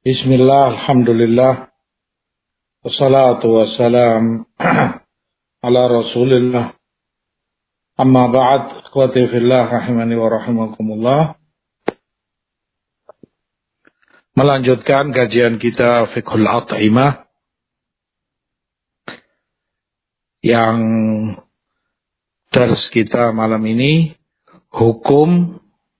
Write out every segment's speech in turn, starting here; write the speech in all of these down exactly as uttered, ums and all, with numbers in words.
Bismillah, alhamdulillah, wassalatu wassalam ala rasulillah. Amma ba'd, ikhwati fillah, rahimani wa rahimakumullah. Melanjutkan kajian kita Fiqhul At'imah yang dars kita malam ini, hukum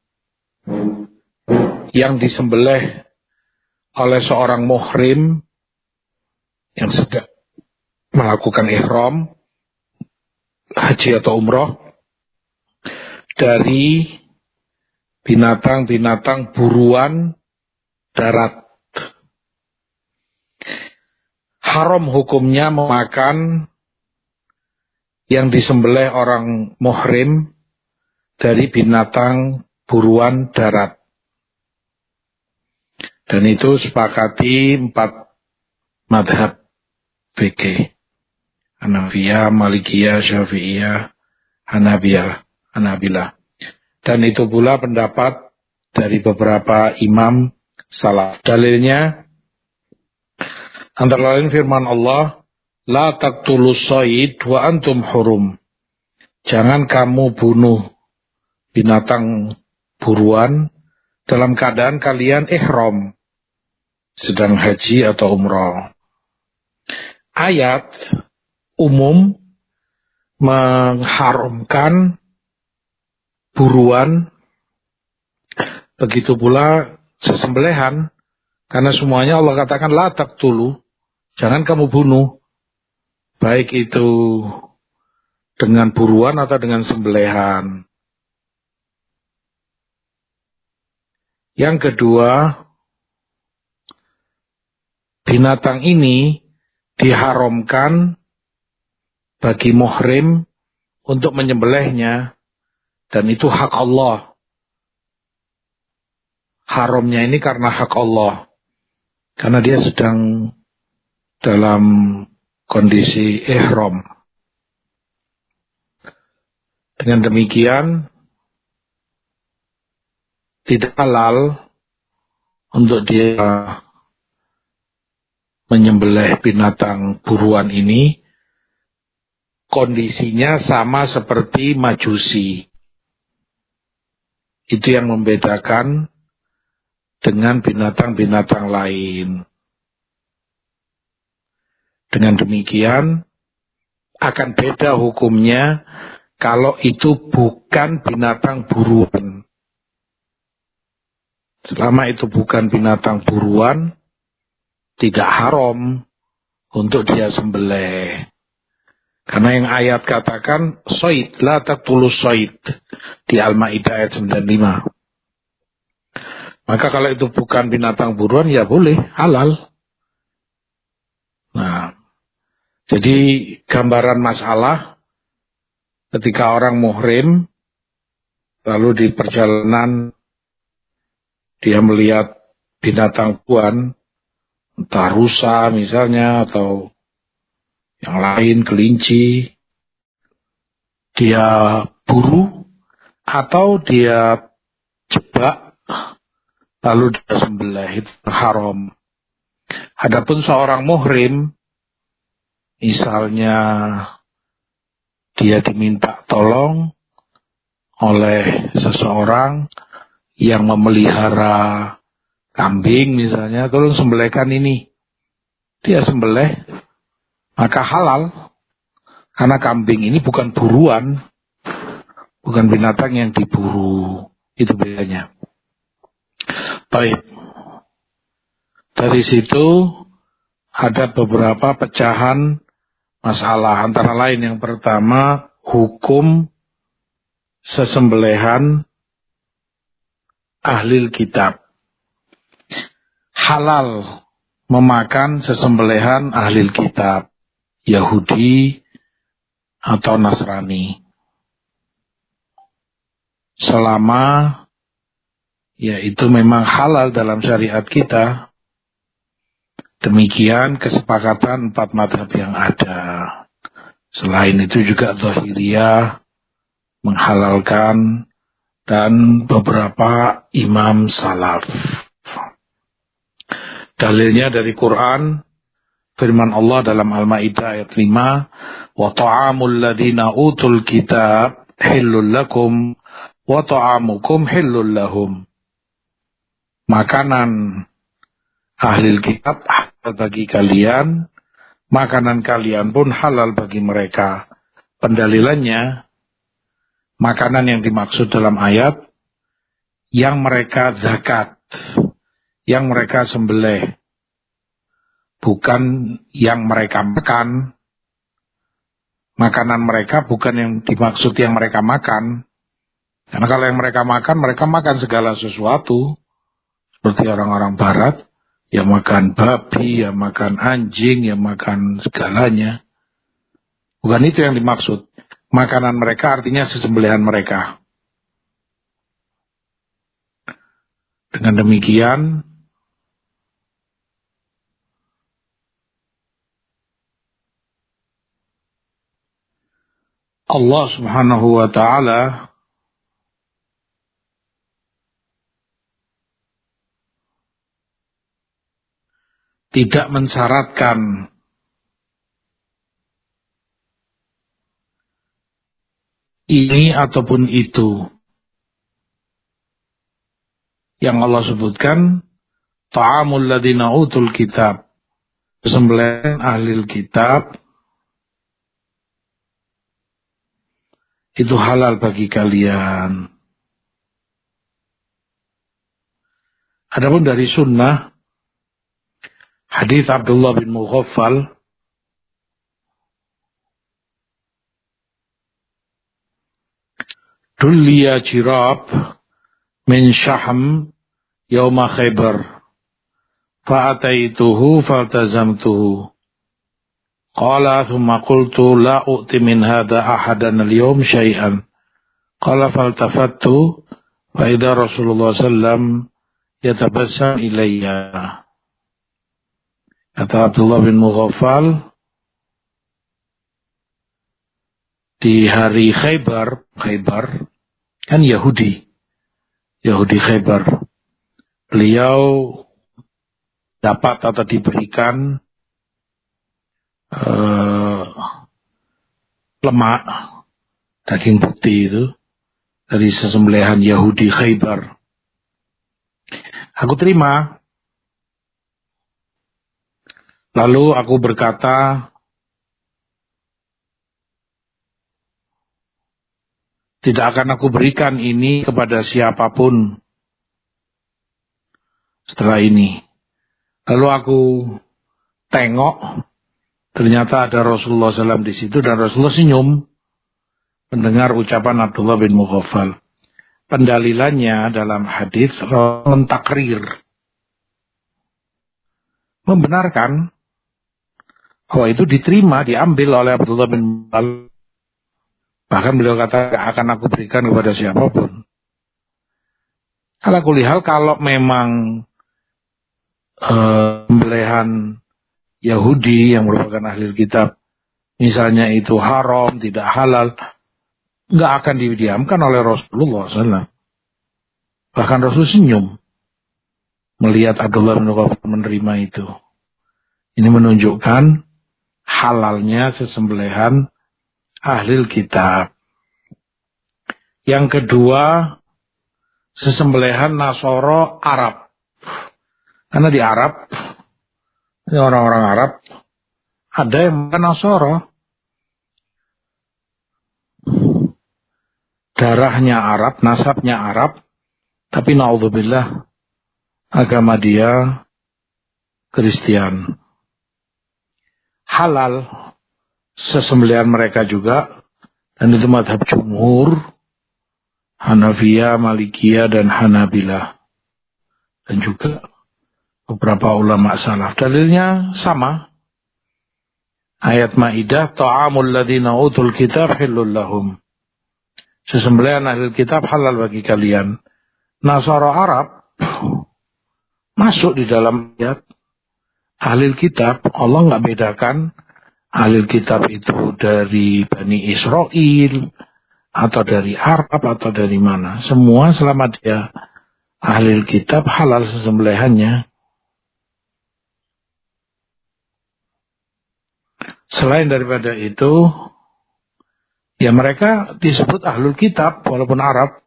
yang disembelih oleh seorang muhrim yang sedang melakukan ihram haji atau umroh dari binatang-binatang buruan darat. Haram hukumnya memakan yang disembelih orang muhrim dari binatang buruan darat. Dan itu sepakati empat madhab fikih. Hanafiyah, Malikiyah, Syafi'iyah, Hanabiyah, Hanabilah. Dan itu pula pendapat dari beberapa imam salaf. Dalilnya antara lain firman Allah, La taqtulus shayd wa antum hurum. Jangan kamu bunuh binatang buruan dalam keadaan kalian ihram, sedang haji atau umrah. Ayat umum mengharamkan buruan, begitu pula sesembelihan, karena semuanya Allah katakan la taqtulu, jangan kamu bunuh, baik itu dengan buruan atau dengan sembelihan. Yang kedua, binatang ini diharamkan bagi muhrim untuk menyembelihnya, dan itu hak Allah. Haramnya ini karena hak Allah, karena dia sedang dalam kondisi ihram. Dengan demikian, tidak halal untuk dia menyembelih binatang buruan ini. Kondisinya sama seperti majusi. Itu yang membedakan dengan binatang-binatang lain. Dengan demikian, akan beda hukumnya kalau itu bukan binatang buruan. Selama itu bukan binatang buruan, tidak haram untuk dia sembelih. Karena yang ayat katakan, Soid, la taqtulus soid, di Al-Ma'idah ayat sembilan puluh lima. Maka kalau itu bukan binatang buruan, ya boleh, halal. Nah, jadi gambaran masalah, ketika orang muhrim, lalu di perjalanan, dia melihat binatang buruan, entah rusa misalnya, atau yang lain, kelinci, dia buru, atau dia jebak, lalu dia sembelih, itu haram. Adapun seorang muhrim, misalnya dia diminta tolong oleh seseorang yang memelihara kambing misalnya, tolong sembelihkan ini. Dia sembelih, maka halal. Karena kambing ini bukan buruan, bukan binatang yang diburu. Itu bedanya. Baik. Dari situ ada beberapa pecahan masalah. Antara lain yang pertama, hukum sesembelihan ahlil kitab. Halal memakan sesembelihan ahlil kitab, Yahudi atau Nasrani, selama ya itu memang halal dalam syariat kita. Demikian kesepakatan empat mazhab yang ada. Selain itu juga Zahiriyah menghalalkan, dan beberapa imam salaf. Dalilnya dari Quran, firman Allah dalam Al-Maidah ayat lima, wa ta'amul ladzina utul kitab hillul lakum wa ta'amukum hillul lahum. Makanan ahli kitab halal bagi kalian, makanan kalian pun halal bagi mereka. Pendalilannya, makanan yang dimaksud dalam ayat yang mereka zakat, yang mereka sembelih, bukan yang mereka makan. Makanan mereka bukan yang dimaksud yang mereka makan. Karena kalau yang mereka makan, mereka makan segala sesuatu. Seperti orang-orang barat, yang makan babi, yang makan anjing, yang makan segalanya. Bukan itu yang dimaksud. Makanan mereka artinya sesembelihan mereka. Dengan demikian, Allah Subhanahu wa ta'ala tidak mensyaratkan ini ataupun itu. Yang Allah sebutkan, ta'amul ladzina utul kitab, sembelihan ahli kitab, itu halal bagi kalian. Adapun dari sunnah, hadis Abdullah bin Mughaffal, Dulliya jirab min syaham yawma Khaybar, fa'ataituhu faltazamtuhu. Qala thumma qultu la u'ti min hadha ahadan al-yawm syai'an. Qala faltafattu fa idza Rasulullah sallam yatabassam ilayya. Kata Abdullah bin Mughaffal, di hari Khaybar, Khaybar kan Yahudi, Yahudi Khaybar, beliau dapat atau diberikan uh, lemak, daging putih itu dari sesembelihan Yahudi Khaybar. Aku terima. Lalu aku berkata, tidak akan aku berikan ini kepada siapapun setelah ini. Lalu aku tengok, ternyata ada Rasulullah shallallahu alaihi wasallam di situ, dan Rasulullah senyum mendengar ucapan Abdullah bin Mughaffal. Pendalilannya dalam hadis mentakrir, membenarkan bahwa itu diterima, diambil oleh Abdullah bin Mughaffal. Bahkan beliau kata, akan aku berikan kepada siapapun. Kalau aku lihat, kalau memang sembelihan uh, Yahudi yang merupakan ahli kitab, misalnya itu haram, tidak halal, nggak akan didiamkan oleh Rasulullah shallallahu alaihi wasallam. Bahkan Rasul senyum melihat Abdullah bin Mughaffal menerima itu. Ini menunjukkan halalnya sesembelihan ahli kitab. Yang kedua, sesembelihan Nasoro Arab. Karena di Arab, ini orang-orang Arab, ada yang makan Nasoro. Darahnya Arab, nasabnya Arab, tapi na'udzubillah, agama dia Kristen. Halal sesembelihan mereka juga, dan itu mazhab jumhur, Hanafiyah, Malikiyah, dan Hanabilah, dan juga beberapa ulama salaf. Dalilnya sama. Ayat Maidah, ta'amul ladzina utul kitab hillul lahum. Sesembelihan ahli kitab halal bagi kalian. Nasara Arab masuk di dalam ayat ahli kitab. Allah nggak bedakan ahli kitab itu dari Bani Israel atau dari Arab atau dari mana. Semua selama dia ahli kitab halal sesembelihannya. Selain daripada itu, ya mereka disebut ahlul kitab walaupun Arab.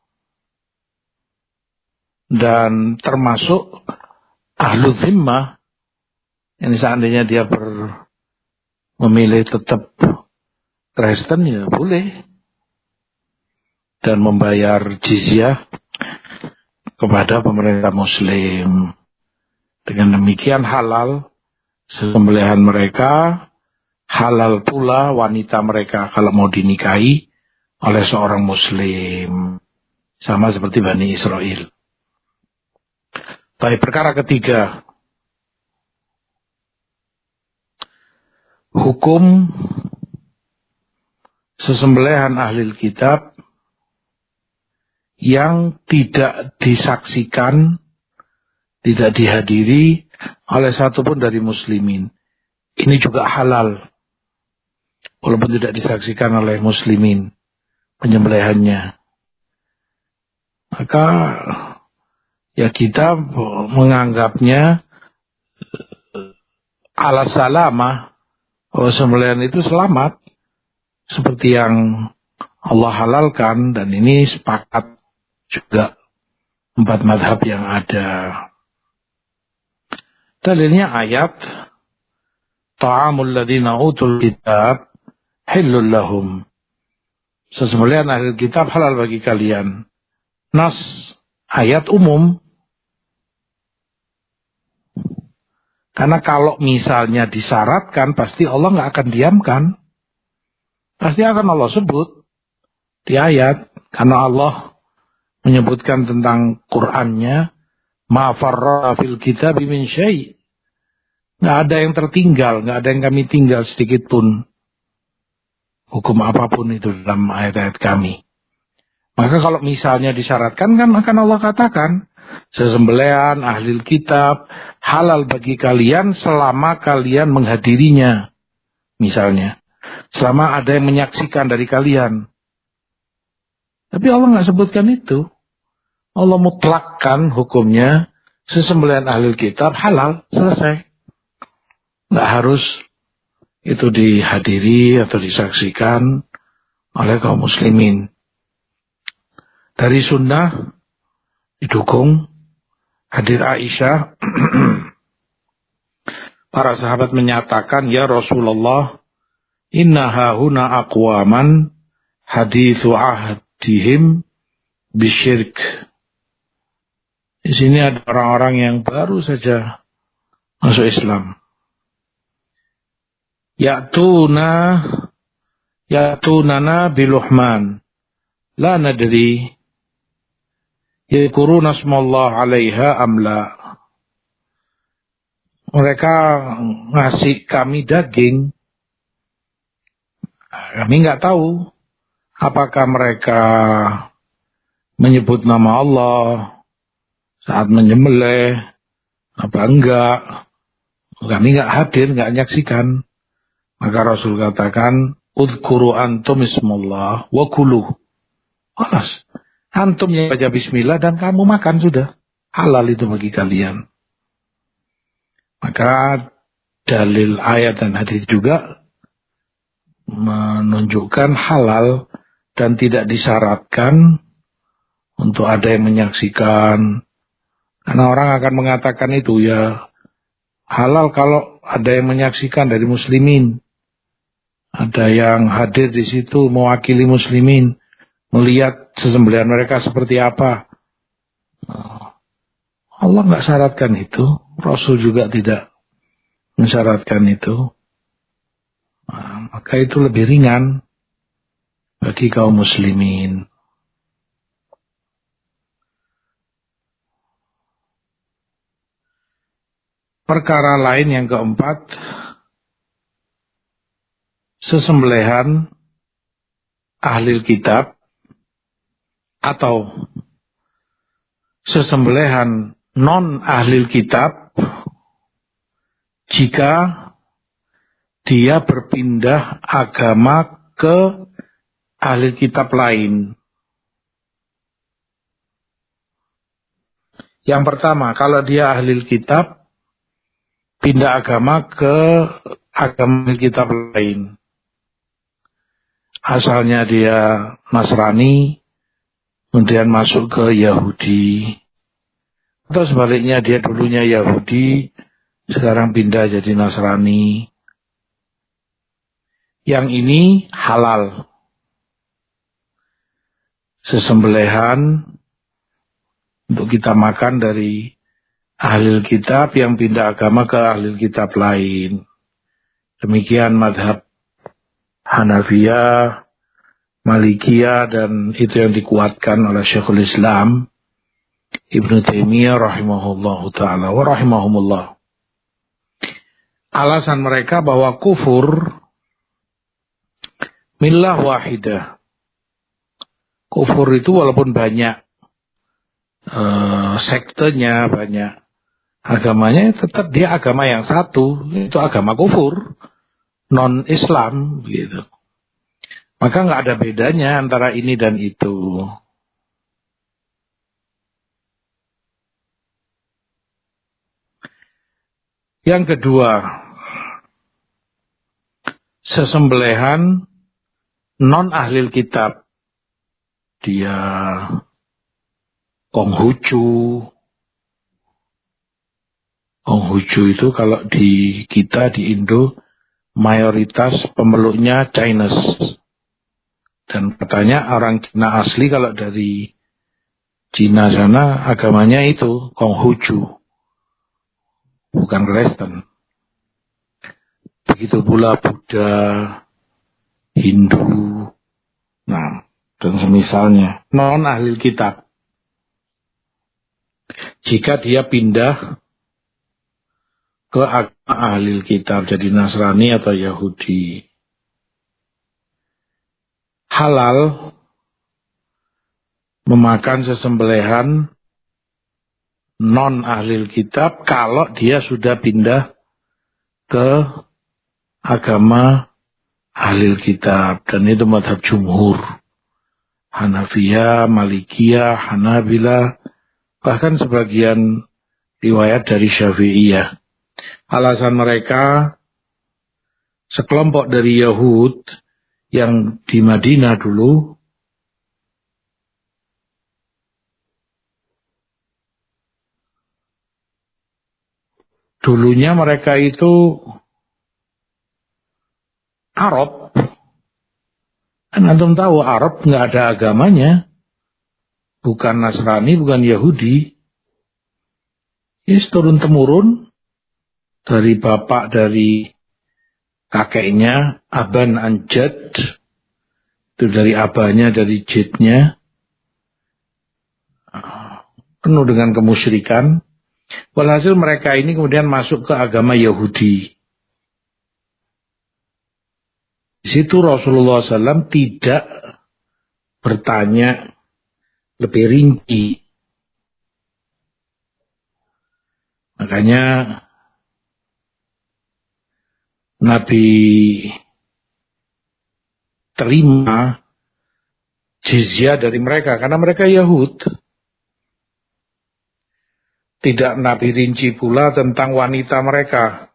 Dan termasuk ahlul zimmah. Yang seandainya dia ber, memilih tetap Kristen ya boleh. Dan membayar jizyah kepada pemerintah muslim. Dengan demikian halal sembelihan mereka, halal pula wanita mereka kalau mau dinikahi oleh seorang muslim. Sama seperti Bani Israel. Baik, perkara ketiga. Hukum sesembelihan ahli kitab yang tidak disaksikan, tidak dihadiri oleh satupun dari muslimin. Ini juga halal. Walaupun tidak disaksikan oleh muslimin penyembelihannya. Maka ya kita menganggapnya ala salamah. Oh, sembelihan itu selamat. Seperti yang Allah halalkan. Dan ini sepakat juga empat madhab yang ada. Dalilnya ayat ta'amul ladina utul kitab hillul lahum. Sesembelihan ahli kitab halal bagi kalian. Nas ayat umum. Karena kalau misalnya disyaratkan, pasti Allah nggak akan diamkan. Pasti akan Allah sebut di ayat. Karena Allah menyebutkan tentang Qur'annya, ma farra fil kitab min syai'. Nggak ada yang tertinggal, nggak ada yang kami tinggal sedikit pun. Hukum apapun itu dalam ayat-ayat kami. Maka kalau misalnya disyaratkan, kan akan Allah katakan, sesembelihan ahli kitab halal bagi kalian selama kalian menghadirinya. Misalnya, selama ada yang menyaksikan dari kalian. Tapi Allah nggak sebutkan itu. Allah mutlakkan hukumnya, sesembelihan ahli kitab halal, selesai. Nggak harus itu dihadiri atau disaksikan oleh kaum muslimin. Dari sunnah didukung hadir Aisyah. Para sahabat menyatakan, ya Rasulullah, inna hahuna aqwaman hadithu ahdihim bisyirk. Di sini ada orang-orang yang baru saja masuk Islam. Ya'tuna ya'tunana biluhman la nadri yadhkuruna asmallah 'alaiha amla. Mereka ngasih kami daging. Kami nggak tahu apakah mereka menyebut nama Allah saat menyembelih apa enggak. Kami nggak hadir, nggak menyaksikan. Maka Rasul katakan, udhkuru antum ismallah wa kulu. Alas. Antum yang baca bismillah dan kamu makan sudah. Halal itu bagi kalian. Maka dalil ayat dan hadis juga menunjukkan halal dan tidak disyaratkan untuk ada yang menyaksikan. Karena orang akan mengatakan itu ya halal kalau ada yang menyaksikan dari muslimin. Ada yang hadir di situ mewakili muslimin. Melihat sesembelihan mereka seperti apa. Allah nggak syaratkan itu. Rasul juga tidak mensyaratkan itu. Nah, maka itu lebih ringan bagi kaum muslimin. Perkara lain yang keempat, sesembelihan ahli kitab atau sesembelihan non ahli kitab jika dia berpindah agama ke ahli kitab lain. Yang pertama, kalau dia ahli kitab pindah agama ke agama kitab lain. Asalnya dia Nasrani, kemudian masuk ke Yahudi. Atau sebaliknya dia dulunya Yahudi, sekarang pindah jadi Nasrani. Yang ini halal. Sesembelihan untuk kita makan dari ahli kitab yang pindah agama ke ahli kitab lain. Demikian madhab Hanafiyah, Malikiyah, dan itu yang dikuatkan oleh Syekhul Islam Ibnu Taimiyah rahimahullahu ta'ala wa rahimahumullah. Alasan mereka bahwa kufur millah wahidah. Kufur itu walaupun banyak uh, sektenya, banyak agamanya, tetap dia agama yang satu, itu agama kufur, non-Islam gitu. Maka nggak ada bedanya antara ini dan itu. Yang kedua, sesembelihan non-ahlil kitab. Dia Konghucu. Konghucu itu kalau di kita di Indo mayoritas pemeluknya Chinese. Dan katanya orang Cina asli kalau dari Cina sana agamanya itu Konghucu. Bukan Kristen. Begitu pula Buddha, Hindu, nah, dan semisalnya. Non ahli kitab. Jika dia pindah ke agama ahli kitab, jadi Nasrani atau Yahudi. Halal memakan sesembelihan non ahli kitab kalau dia sudah pindah ke agama ahli kitab, dan itu madhab jumhur, Hanafiyah, Malikiyah, Hanabilah, bahkan sebagian riwayat dari Syafi'iyah. Alasan mereka, sekelompok dari Yahud yang di Madinah dulu dulunya mereka itu Arab. Kan antum tahu Arab nggak ada agamanya, bukan Nasrani, bukan Yahudi. Ini turun temurun dari bapak, dari kakeknya, aban anjad, itu dari abahnya, dari jadnya, penuh dengan kemusyrikan. Walhasil mereka ini kemudian masuk ke agama Yahudi. Di situ Rasulullah shallallahu alaihi wasallam tidak bertanya lebih rinci. Makanya Nabi terima jizyah dari mereka karena mereka Yahud. Tidak Nabi rinci pula tentang wanita mereka.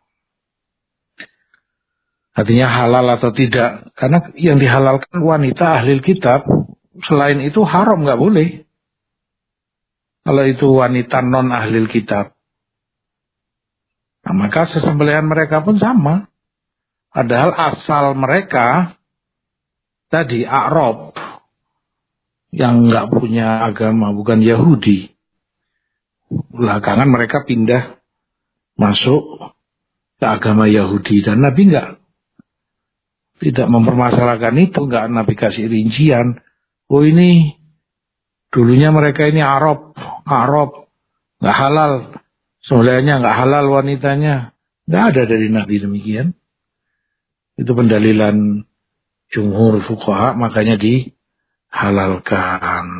Artinya halal atau tidak. Karena yang dihalalkan wanita ahli kitab. Selain itu haram, nggak boleh. Kalau itu wanita non ahli kitab. Nah, maka sesembelihan mereka pun sama. Padahal asal mereka tadi Arab. Yang nggak punya agama, bukan Yahudi. Belakangan mereka pindah masuk ke agama Yahudi. Dan Nabi nggak tidak mempermasalahkan itu, nggak Nabi kasih rincian. Oh ini dulunya mereka ini Arab, Arab nggak halal, sembelihannya nggak halal wanitanya, nggak ada dari Nabi demikian. Itu pendalilan jumhur fuqaha, makanya dihalalkan.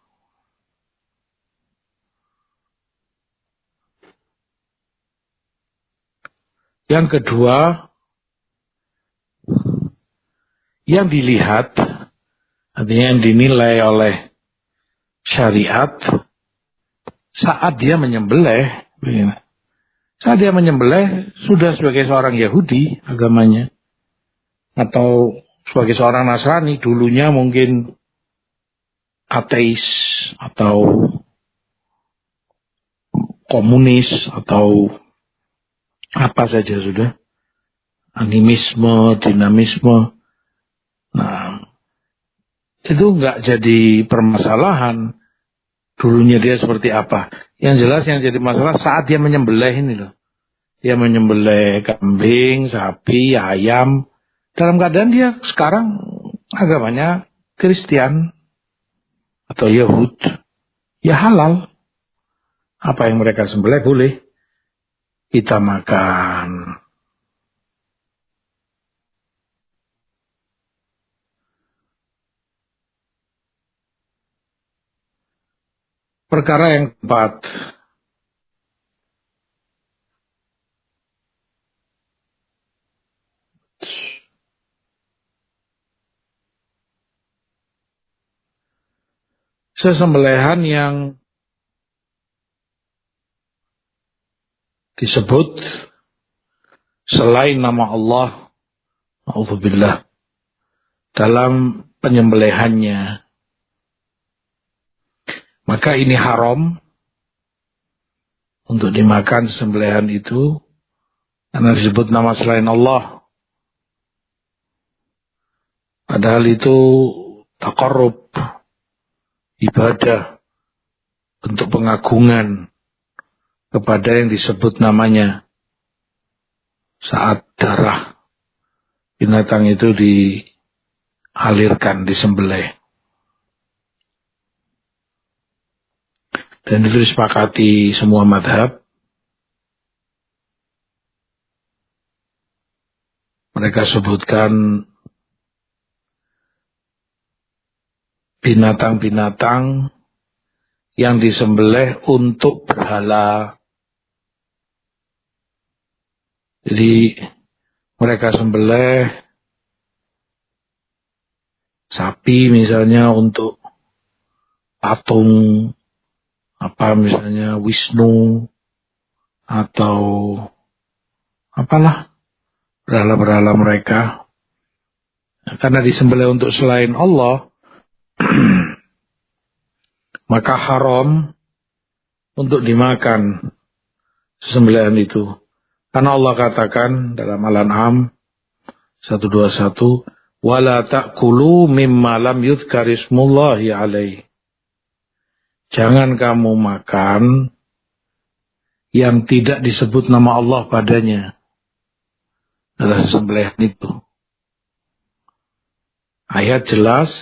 Yang kedua, yang dilihat, artinya yang dinilai oleh syariat saat dia menyembelih, Saat dia menyembelih, sudah sebagai seorang Yahudi agamanya. Atau sebagai seorang Nasrani, dulunya mungkin ateis, atau komunis, atau apa saja sudah. Animisme, dinamisme. Nah, itu enggak jadi permasalahan. Dulunya dia seperti apa. Yang jelas yang jadi masalah saat dia menyembelih ini loh. Dia menyembelih kambing, sapi, ayam. Dalam keadaan dia sekarang agamanya Kristen atau Yahud. Ya halal. Apa yang mereka sembelih boleh kita makan. Perkara yang keempat. Sesembelihan yang disebut selain nama Allah, A'udzubillah, dalam penyembelihannya, maka ini haram untuk dimakan sembelihan itu karena disebut nama selain Allah. Padahal itu taqarrub, ibadah, bentuk pengagungan kepada yang disebut namanya saat darah binatang itu dialirkan, disembelih. Dan itu disepakati semua madhab. Mereka sebutkan binatang-binatang yang disembelih untuk berhala. Jadi mereka sembelih sapi misalnya untuk patung, apa misalnya Wisnu, atau apalah, berhala-berhala mereka. Karena disembelih untuk selain Allah, maka haram untuk dimakan sembelihan itu. Karena Allah katakan dalam Al-An'am seratus dua puluh satu, "Wala ta'kulu mimma lam yudhkar ismullahi alaihi." Jangan kamu makan yang tidak disebut nama Allah padanya. Adalah sembelihan itu. Ayat jelas,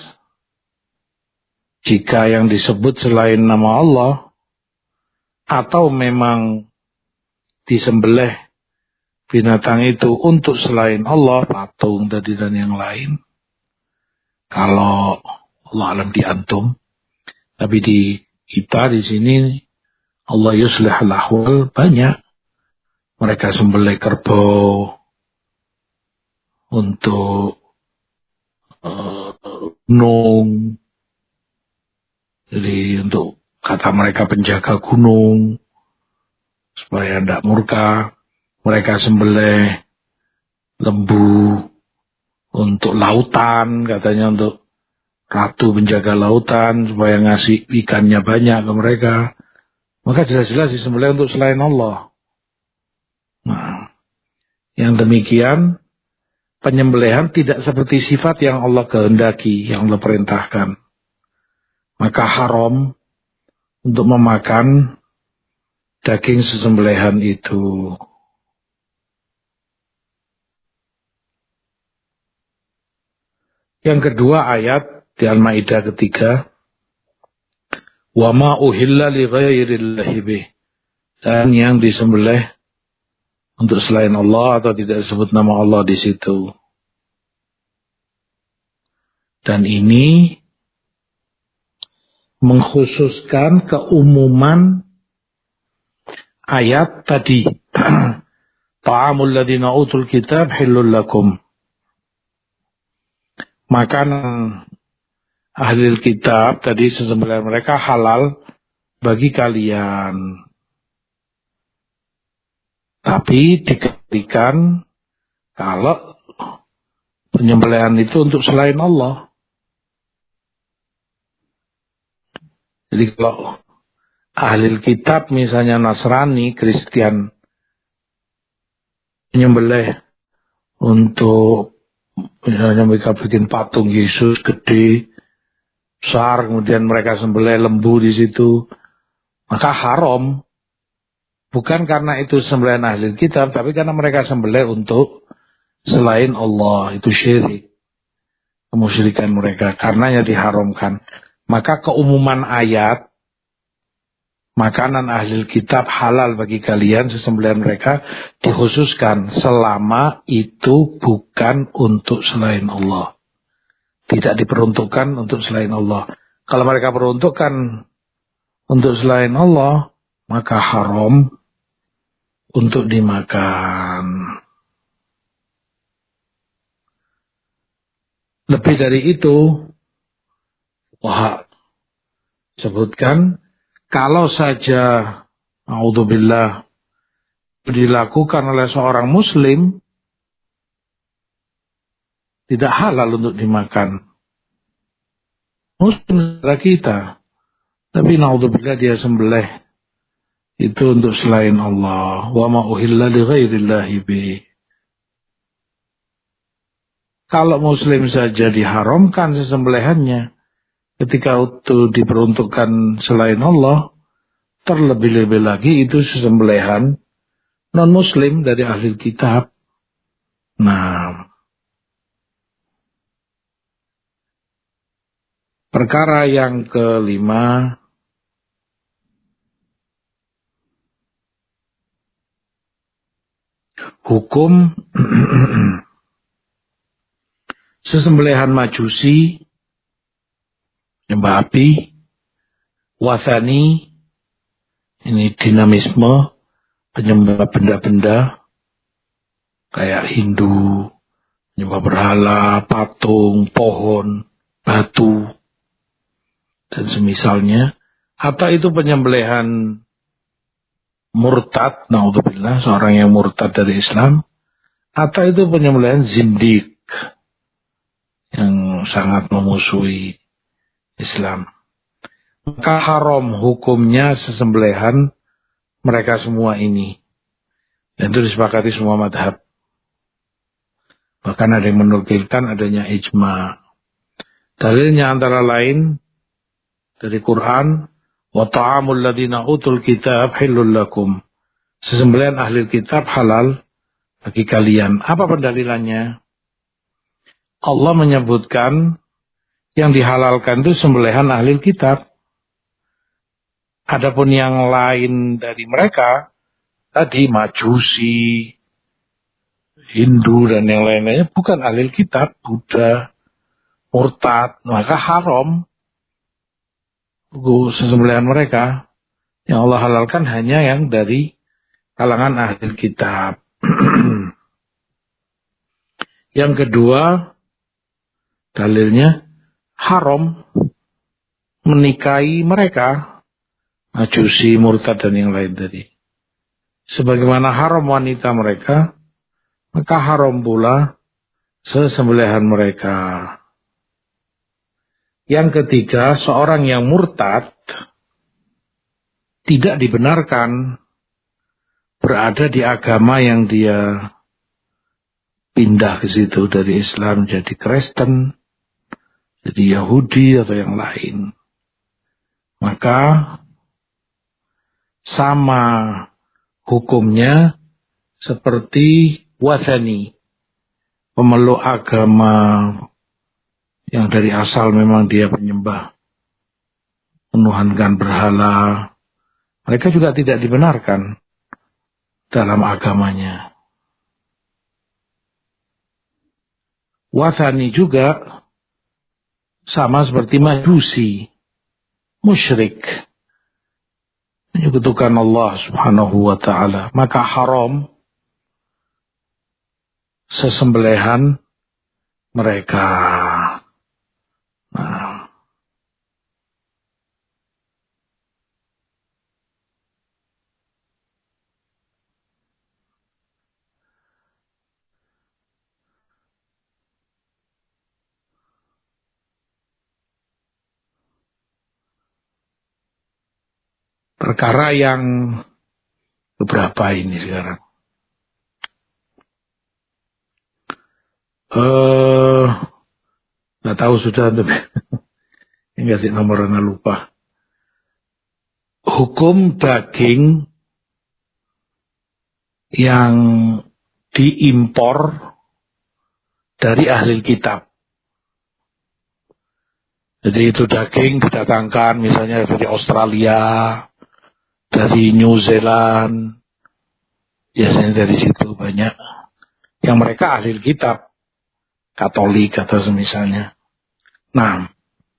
jika yang disebut selain nama Allah, atau memang disembelih binatang itu untuk selain Allah, patung tadi dan yang lain. Kalau Allah alam di antum, tapi di kita di sini Allah yuslih al-ahwal banyak. Mereka sembelih kerbau untuk uh, gunung. Jadi untuk kata mereka penjaga gunung supaya tidak murka. Mereka sembelih lembu untuk lautan, katanya untuk ratu penjaga lautan supaya ngasih ikannya banyak ke mereka. Maka jelas-jelas disembelih untuk selain Allah. Nah, yang demikian penyembelihan tidak seperti sifat yang Allah kehendaki, yang Allah perintahkan. Maka haram untuk memakan daging sesembelihan itu. Yang kedua ayat di Al-Maidah ketiga, wa ma uhilla li ghairillahi bih, dan yang disembelih untuk selain Allah atau tidak disebut nama Allah di situ. Dan ini mengkhususkan keumuman ayat tadi. Ta'amul ladina utul kitab hillul lakum. Makanan ahli kitab tadi sesembelihan mereka halal bagi kalian. Tapi dikatakan kalau penyembelihan itu untuk selain Allah. Jadi kalau ahli kitab misalnya Nasrani, Kristen menyembelih untuk misalnya mereka bikin patung Yesus gede, besar, kemudian mereka sembelih lembu di situ, maka haram. Bukan karena itu sembelihan ahli kitab, tapi karena mereka sembelih untuk selain Allah. Itu syirik, kemusyrikan mereka, karenanya diharamkan. Maka keumuman ayat, makanan ahli kitab halal bagi kalian, sesembelihan mereka dikhususkan selama itu bukan untuk selain Allah. Tidak diperuntukkan untuk selain Allah. Kalau mereka peruntukkan untuk selain Allah, maka haram untuk dimakan. Lebih dari itu, wah, sebutkan, kalau saja, a'udzubillah, dilakukan oleh seorang muslim, tidak halal untuk dimakan. Muslim saudara kita, tapi na'udzubillah dia sembelih itu untuk selain Allah. Wa ma uhilla li ghairillahi bih. Kalau muslim saja diharamkan sesembelihannya, ketika itu diperuntukkan selain Allah, terlebih-lebih lagi itu sesembelihan non-muslim dari ahli kitab. Nah, perkara yang kelima, hukum sesembelihan majusi, nyembah api, wathani, ini dinamisme, penyembah benda-benda, kayak Hindu, penyembah berhala, patung, pohon, batu, dan semisalnya. Atau itu penyembelihan murtad, naudzubillah, seorang yang murtad dari Islam. Atau itu penyembelihan zindik, yang sangat memusuhi Islam. Maka haram hukumnya sesembelihan mereka semua ini. Dan itu disepakati semua madhab. Bahkan ada yang menukilkan adanya ijma. Dalilnya antara lain dari Quran, wa ta'amul ladzina utul kitab halal lakum. Sesembelihan ahli kitab halal bagi kalian. Apa pendalilannya? Allah menyebutkan yang dihalalkan itu sembelihan ahli kitab. Adapun yang lain dari mereka, tadi Majusi, Hindu dan yang lain-lainnya bukan ahli kitab, Buddha, murtad, maka haram sesembelihan mereka. Yang Allah halalkan hanya yang dari kalangan ahli kitab. Yang kedua, dalilnya haram menikahi mereka, Majusi, murtad dan yang lain tadi. Sebagaimana haram wanita mereka, maka haram pula sesembelihan mereka. Yang ketiga, seorang yang murtad tidak dibenarkan berada di agama yang dia pindah ke situ dari Islam jadi Kristen, jadi Yahudi atau yang lain. Maka sama hukumnya seperti wathani, pemeluk agama yang dari asal memang dia penyembah, menuhankan berhala. Mereka juga tidak dibenarkan dalam agamanya. Wathani juga sama seperti Majusi, musyrik, menyekutukan Allah subhanahu wa ta'ala. Maka haram sesembelihan mereka. Nah, perkara yang beberapa ini sekarang. Eh, nggak tahu sudah, tapi enggak sih nomornya lupa. Hukum daging yang diimpor dari ahli kitab. Jadi itu daging didatangkan misalnya dari Australia, dari New Zealand, biasanya dari situ banyak. Yang mereka ahli kitab, Katolik atau semisalnya. Nah,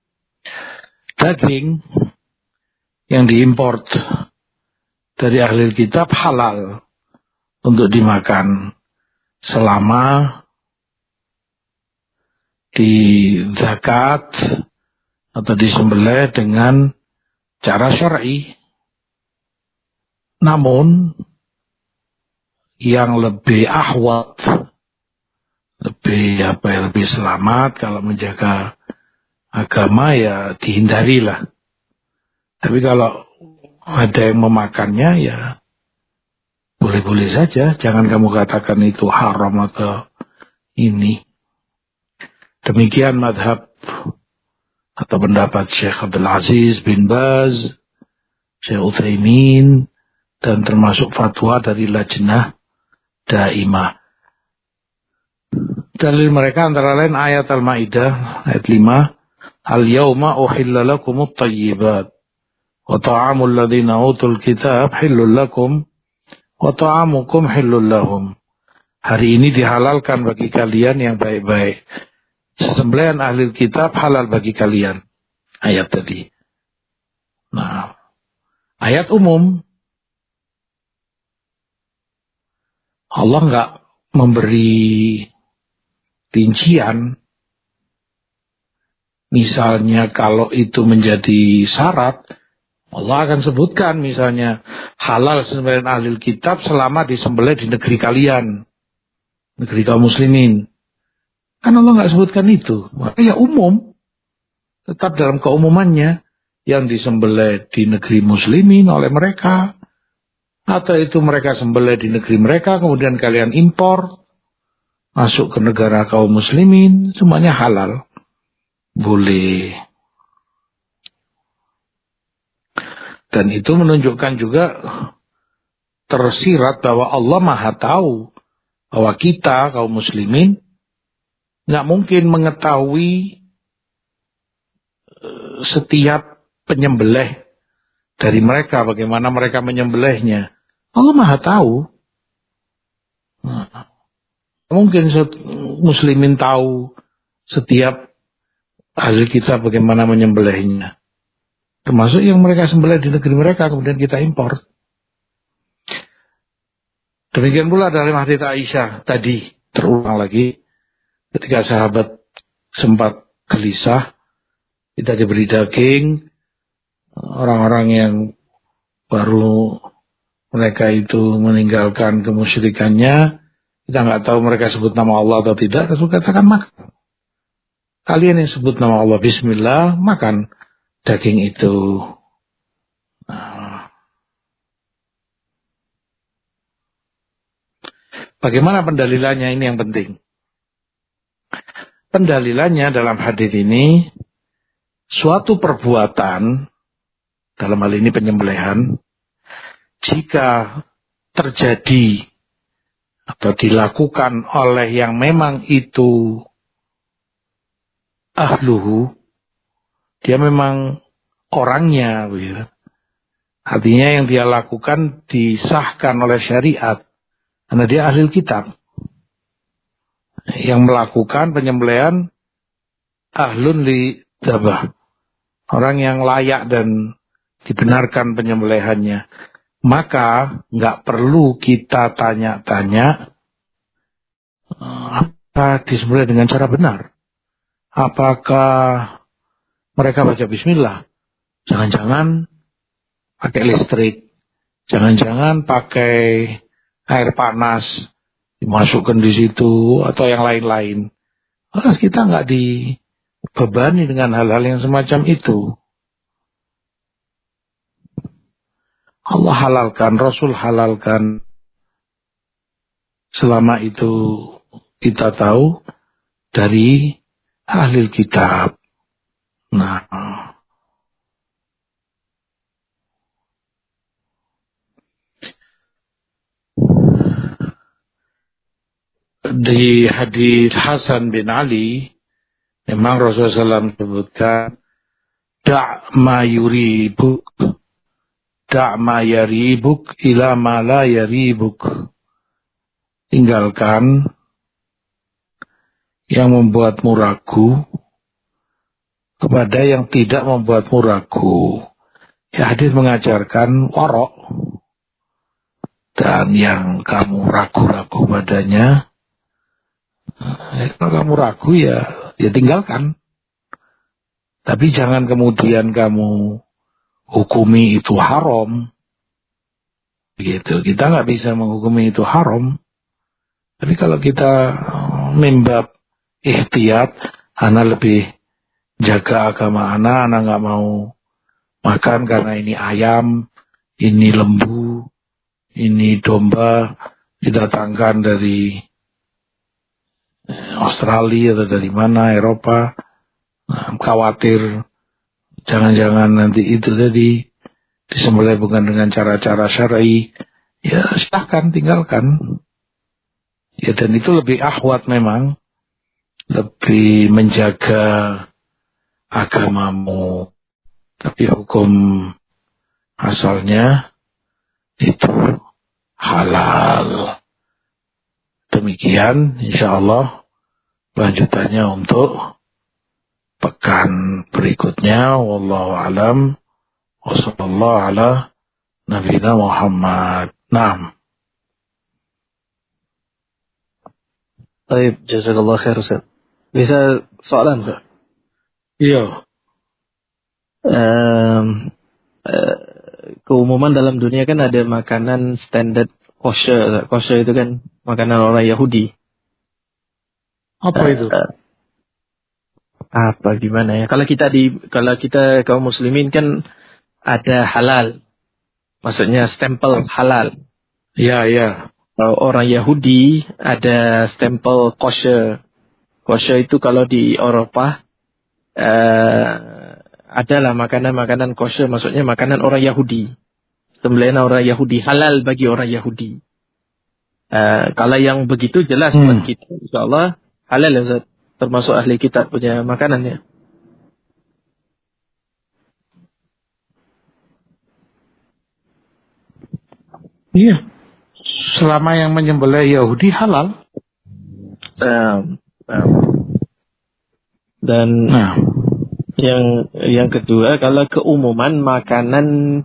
daging yang diimpor dari ahli kitab halal untuk dimakan selama di zakat atau disembelih dengan cara syar'i. Namun yang lebih ahwat, lebih apa ya, lebih selamat kalau menjaga agama ya dihindarilah. Tapi kalau ada yang memakannya ya boleh-boleh saja, jangan kamu katakan itu haram atau ini. Demikian madhab atau pendapat Syekh Abdul Aziz bin Baz, Syekh Utsaimin, dan termasuk fatwa dari Lajnah Daimah. Dalil mereka antara lain ayat Al-Maidah ayat lima, Al-yawma uhilla lakumut tayyibat wa ta'amul ladzina utul kitab hillul lakum wa ta'amukum hillul lahum. Hari ini dihalalkan bagi kalian yang baik-baik. Sesembelihan ahli kitab halal bagi kalian. Ayat tadi. Nah, ayat umum. Allah enggak memberi rincian. Misalnya kalau itu menjadi syarat, Allah akan sebutkan misalnya halal sesembelihan ahli kitab selama disembelih di negeri kalian, negeri kaum muslimin. Kan Allah nggak sebutkan itu. Maka ya umum, tetap dalam keumumannya, yang disembelih di negeri muslimin oleh mereka, atau itu mereka sembelih di negeri mereka kemudian kalian impor masuk ke negara kaum muslimin, semuanya halal, boleh. Dan itu menunjukkan juga tersirat bahwa Allah Maha tahu bahwa kita kaum muslimin nggak mungkin mengetahui setiap penyembelih dari mereka, bagaimana mereka menyembelihnya. Allah Maha tahu. Nah, mungkin muslimin tahu setiap ahli kitab bagaimana menyembelihnya. Termasuk yang mereka sembelih di negeri mereka, kemudian kita impor. Demikian pula dari hadits Aisyah tadi, terulang lagi. Ketika sahabat sempat gelisah, kita diberi daging, orang-orang yang baru mereka itu meninggalkan kemusyrikannya, kita nggak tahu mereka sebut nama Allah atau tidak, Rasul katakan makan. Kalian yang sebut nama Allah, Bismillah, makan daging itu. Nah, bagaimana pendalilannya, ini yang penting. Pendalilannya dalam hadis ini, suatu perbuatan, dalam hal ini penyembelihan, jika terjadi atau dilakukan oleh yang memang itu ahluhu, dia memang orangnya, gitu. Artinya yang dia lakukan disahkan oleh syariat, karena dia ahli kitab. Yang melakukan penyembelihan ahlun li dzabah, orang yang layak dan dibenarkan penyembelihannya. Maka nggak perlu kita tanya-tanya apa disembelih dengan cara benar. Apakah mereka baca bismillah? Jangan-jangan pakai listrik, jangan-jangan pakai air panas dimasukkan di situ atau yang lain-lain. Harus kita nggak dibebani dengan hal-hal yang semacam itu. Allah halalkan, Rasul halalkan. Selama itu kita tahu dari ahli kitab. Nah, di hadis Hasan bin Ali, memang Rasulullah shallallahu alaihi wasallam sebutkan, da' ma yuribuk, da' ma yaribuk ila ma la yaribuk. Tinggalkan yang membuatmu ragu kepada yang tidak membuatmu ragu. Ya, hadis mengajarkan warok, dan yang kamu ragu-ragu padanya, ya, kalau kamu ragu ya, ya tinggalkan. Tapi jangan kemudian kamu hukumi itu haram. Begitu. Kita nggak bisa menghukumi itu haram. Tapi kalau kita membab ihtiyat, anak lebih jaga agama anak, anak nggak mau makan karena ini ayam, ini lembu, ini domba didatangkan dari Australia atau dari mana, Eropa. Nah, khawatir jangan-jangan nanti itu tadi disembelih bukan dengan cara-cara syar'i. Ya silahkan, tinggalkan. Ya, dan itu lebih akhwat memang, lebih menjaga agamamu. Tapi hukum asalnya itu halal. Demikian insyaallah lanjutannya untuk pekan berikutnya. Wallahu alam wa sallallahu ala nabiyina Muhammad. Naam. Baik, jazakallah khair Ustaz. Bisa soalan Ustaz? Iya. Um, uh, keumuman dalam dunia kan ada makanan standar kosher. Kosher itu kan makanan orang Yahudi. Apa uh, itu? Uh, apa gimana ya? Kalau kita di kalau kita kaum muslimin kan ada halal. Maksudnya stempel halal. Ya, ya. Kalau orang Yahudi ada stempel kosher. Kosher itu kalau di Eropa uh, adalah makanan-makanan kosher, maksudnya makanan orang Yahudi. Sembelihan orang Yahudi, halal bagi orang Yahudi. Uh, kalau yang begitu jelas hmm. buat kita, insyaAllah halal ya Ustaz, termasuk ahli kitab punya makanannya. Iya. Selama yang menyembelih Yahudi halal. Um, um. Dan nah. yang yang kedua, kalau keumuman makanan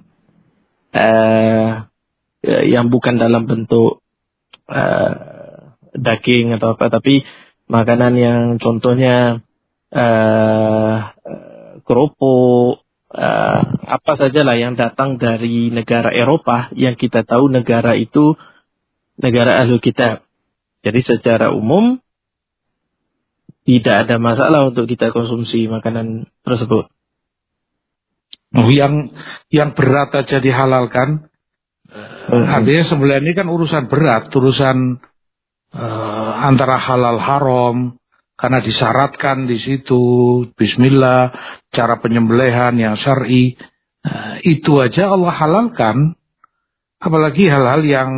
uh, yang bukan dalam bentuk uh, daging atau apa, tapi makanan yang contohnya uh, kerupuk, uh, apa sajalah yang datang dari negara Eropa, yang kita tahu negara itu negara Ahlul Kitab. Jadi secara umum tidak ada masalah untuk kita konsumsi makanan tersebut. Oh, yang yang berat aja dihalalkan. Hmm. Artinya sembelihan ini kan urusan berat, urusan uh, antara halal haram, karena disyaratkan di situ bismillah, cara penyembelihan yang syar'i. Uh, itu aja Allah halalkan. Apalagi hal-hal yang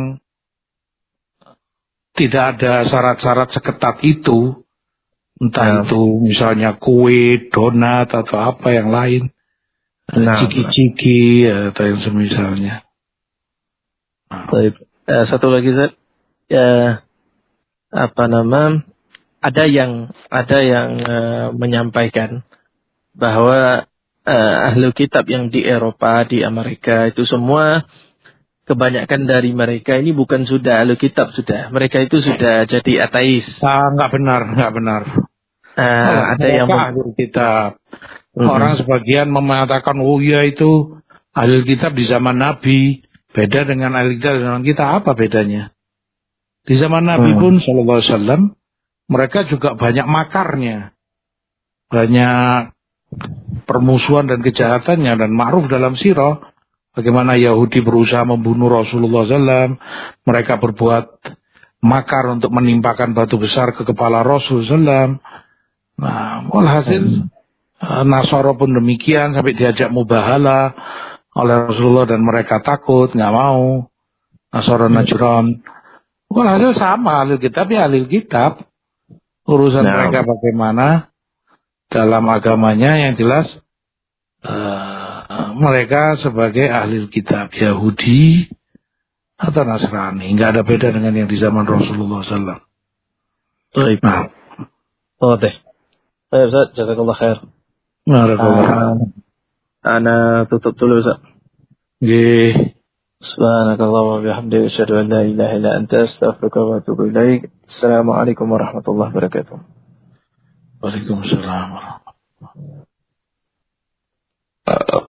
tidak ada syarat-syarat seketat itu, entah nah. itu misalnya kue, donat atau apa yang lain, nah, ciki-ciki nah. atau yang semisalnya. Nah. Baik. Uh, satu lagi Zat, ya, apa nama? Ada yang ada yang uh, menyampaikan bahwa uh, ahli kitab yang di Eropa, di Amerika itu semua, kebanyakan dari mereka ini bukan sudah ahli kitab sudah. Mereka itu sudah jadi ateis. Ah, enggak benar, enggak benar. Uh, oh, ada yang ahli kitab. Mm-hmm. Orang sebagian mengatakan, oh ya itu ahli kitab di zaman Nabi, beda dengan ahli kitab di zaman kita. Apa bedanya? Di zaman Nabi hmm. pun sallallahu alaihi wasallam mereka juga banyak makarnya, banyak permusuhan dan kejahatannya, dan ma'ruf dalam sirah. Bagaimana Yahudi berusaha membunuh Rasulullah shallallahu alaihi wasallam. Mereka berbuat makar untuk menimpakan batu besar ke kepala Rasul shallallahu alaihi wasallam. Nah, walhasil Nasara pun demikian, sampai diajak mubahala oleh Rasulullah dan mereka takut, nggak mau. Nasara Najran. Walhasil sama ahli kitab ya ahli kitab. Urusan nah. mereka bagaimana dalam agamanya yang jelas uh, mereka sebagai ahli kitab Yahudi atau Nasrani, nggak ada beda dengan yang di zaman Rasulullah shallallahu alaihi wasallam. Nah, oh deh. Baik Ustaz, jazakallah khair. Barakallah. Ana tutup dulu Ustaz. Nggih. Subhanakallah wa bihamdika asyhadu an la ilaha illa anta astaghfiruka wa atubu ilaik. Assalamualaikum warahmatullahi wabarakatuh. Waalaikumsalam.